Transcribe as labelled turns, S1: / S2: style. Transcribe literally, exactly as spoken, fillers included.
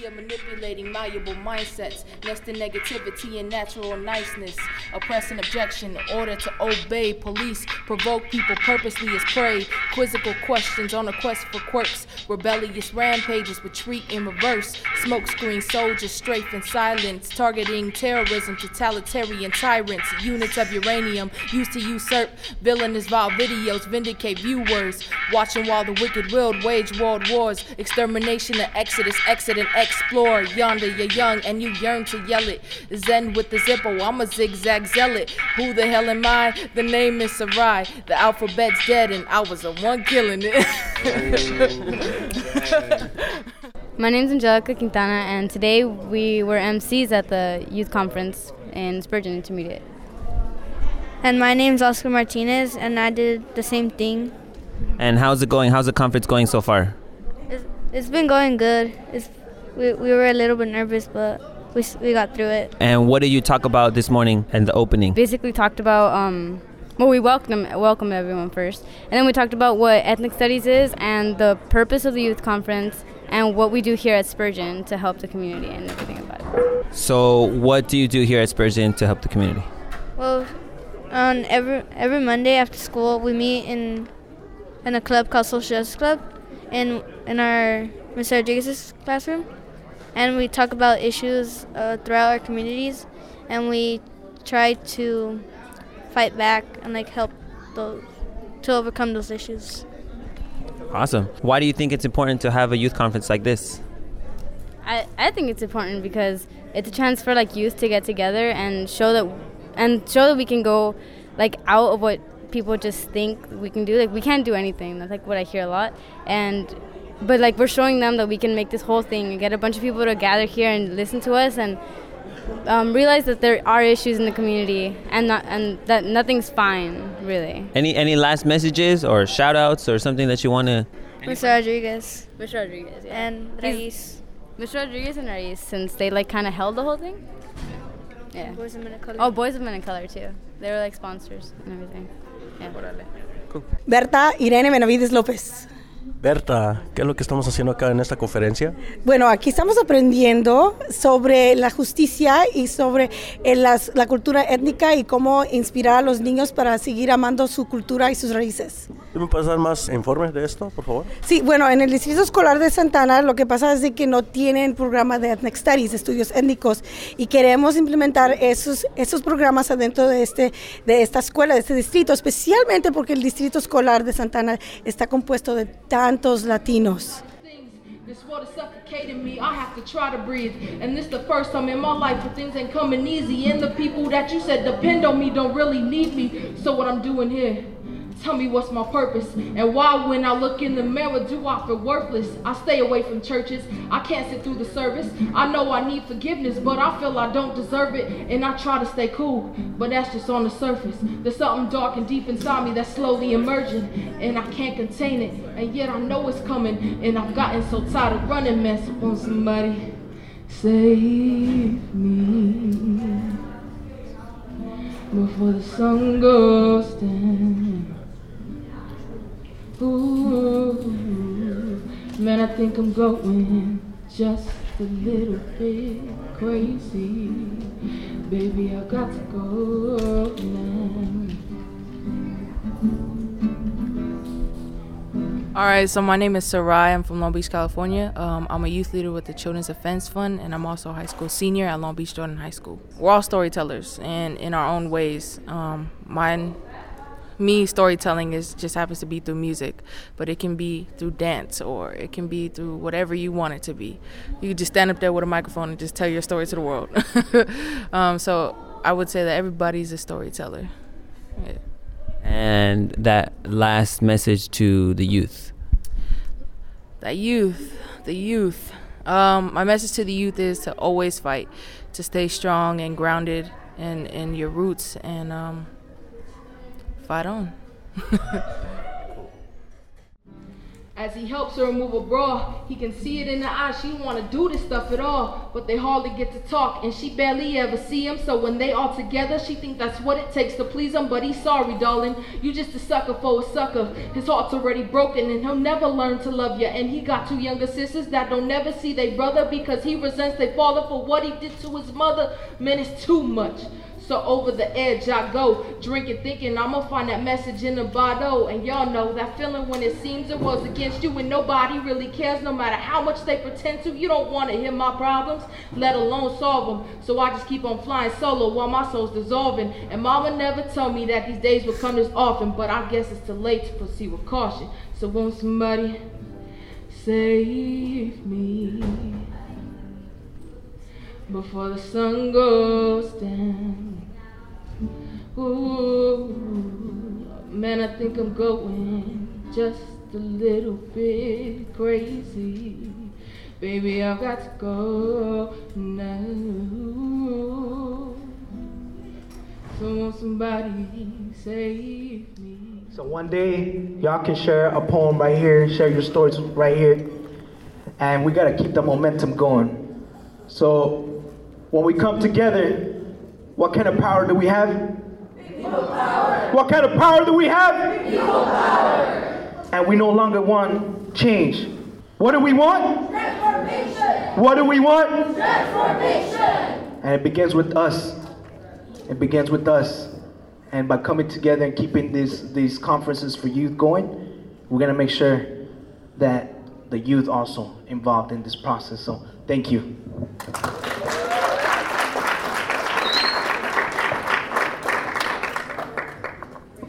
S1: of manipulating malleable mindsets, nesting negativity and natural niceness, oppressing objection in order to obey police, provoke people purposely as prey, quizzical questions on a quest for quirks, rebellious rampages retreat in reverse, smokescreen soldiers strafe in silence, targeting terrorism, totalitarian tyrants, units of uranium used to usurp, villainous vile videos vindicate viewers, watching while the wicked willed wage world wars, extermination and exodus, exit and explore, yonder you're young and you yearn to yell it, zen with the zippo, I'm a zigzag zealot, who the hell am I? The name is Sarai, the alphabet's dead and I was the one killing it.
S2: My name's Angelica Quintana, and today we were M Cs at the youth conference in Spurgeon Intermediate.
S3: And my name's Oscar Martinez, and I did the same thing.
S4: And how's it going? How's the conference going so far?
S3: It's, it's been going good. It's, we, we were a little bit nervous, but we we got through it.
S4: And what did you talk about this morning in the opening?
S2: Basically talked about, um, well, we welcome welcome everyone first. And then we talked about what ethnic studies is and the purpose of the youth conference and what we do here at Spurgeon to help the community and everything about it.
S4: So what do you do here at Spurgeon to help the community?
S3: Well, on every every Monday after school, we meet in in a club called Social Justice Club in in our Mister Rodriguez's classroom, and we talk about issues uh, throughout our communities, and we try to fight back and like help those to overcome those issues.
S4: Awesome. Why do you think it's important to have a youth conference like this?
S2: I, I think it's important because it's a chance for like youth to get together and show that and show that we can go like out of what people just think we can do. Like we can't do anything. That's like what I hear a lot. And but like we're showing them that we can make this whole thing and get a bunch of people to gather here and listen to us and um, realize that there are issues in the community and not and that nothing's fine really.
S4: Any any last messages or shout outs or something that you want to?
S3: Mister Rodriguez.
S2: Mister Rodriguez, yeah.
S3: And Reyes.
S2: Mister Rodriguez and Reyes, since they like kind of held the whole thing. Yeah.
S3: Boys of Men of Color.
S2: Oh, Boys of Men of Color too. They were like sponsors and everything. Yeah.
S4: Cool.
S5: Berta Irene Benavides López.
S6: Berta, ¿qué es lo que estamos haciendo acá en esta conferencia?
S5: Bueno, aquí estamos aprendiendo sobre la justicia y sobre eh, las, la cultura étnica y cómo inspirar a los niños para seguir amando su cultura y sus raíces.
S6: ¿Me puedes dar más informes de esto, por favor?
S5: Sí, bueno, en el Distrito Escolar de Santana lo que pasa es de que no tienen programa de Ethnic Studies, estudios étnicos, y queremos implementar esos, esos programas adentro de, este, de esta escuela, de este distrito, especialmente porque el Distrito Escolar de Santana está compuesto de tantos latinos.
S1: This water suffocating me, I have to try to breathe. And this the first time in my life where things ain't coming easy. And the people that you said depend on me don't really need me. So what I'm doing here, tell me what's my purpose. And why when I look in the mirror do I feel worthless? I stay away from churches, I can't sit through the service. I know I need forgiveness, but I feel I don't deserve it. And I try to stay cool, but that's just on the surface. There's something dark and deep inside me that's slowly emerging. And I can't contain it, and yet I know it's coming. And I've gotten so tired of running, man. So won't somebody save me before the sun goes down? Ooh, man, I think I'm going just a little bit crazy. Baby, I got to go now. All right, so my name is Sarai. I'm from Long Beach, California. Um, I'm a youth leader with the Children's Defense Fund, and I'm also a high school senior at Long Beach Jordan High School. We're all storytellers, and in our own ways. Um, mine, me, storytelling is just happens to be through music, but it can be through dance, or it can be through whatever you want it to be. You can just stand up there with a microphone and just tell your story to the world. um, so I would say that everybody's a storyteller. Yeah.
S4: And that last message to the youth.
S1: The youth, the youth. Um, my message to the youth is to always fight, to stay strong and grounded in, in your roots, and um, fight on. As he helps her remove a bra, he can see it in her eyes. She don't want to do this stuff at all, but they hardly get to talk, and she barely ever see him. So when they are together, she think that's what it takes to please him. But he's sorry, darling, you just a sucker for a sucker. His heart's already broken, and he'll never learn to love you. And he got two younger sisters that don't never see their brother because he resents their father for what he did to his mother. Man, it's too much. So over the edge I go, drinking, thinking I'ma find that message in the bottle. And y'all know that feeling when it seems it was against you and nobody really cares, no matter how much they pretend to. You don't want to hear my problems, let alone solve them. So I just keep on flying solo while my soul's dissolving. And mama never told me that these days would come this often, but I guess it's too late to proceed with caution. So won't somebody save me before the sun goes down? Ooh, man, I think I'm going just a little bit crazy. Baby, I've got to go now. So won't somebody save me?
S7: So one day, y'all can share a poem right here, share your stories right here, and we gotta keep the momentum going. So when we come together, what kind of power do we have? Equal power. What kind of power do we have? Equal power. And we no longer want change. What do we want? Transformation. What do we want? Transformation. And it begins with us. It begins with us. And by coming together and keeping these, these conferences for youth going, we're gonna make sure that the youth also involved in this process. So thank you.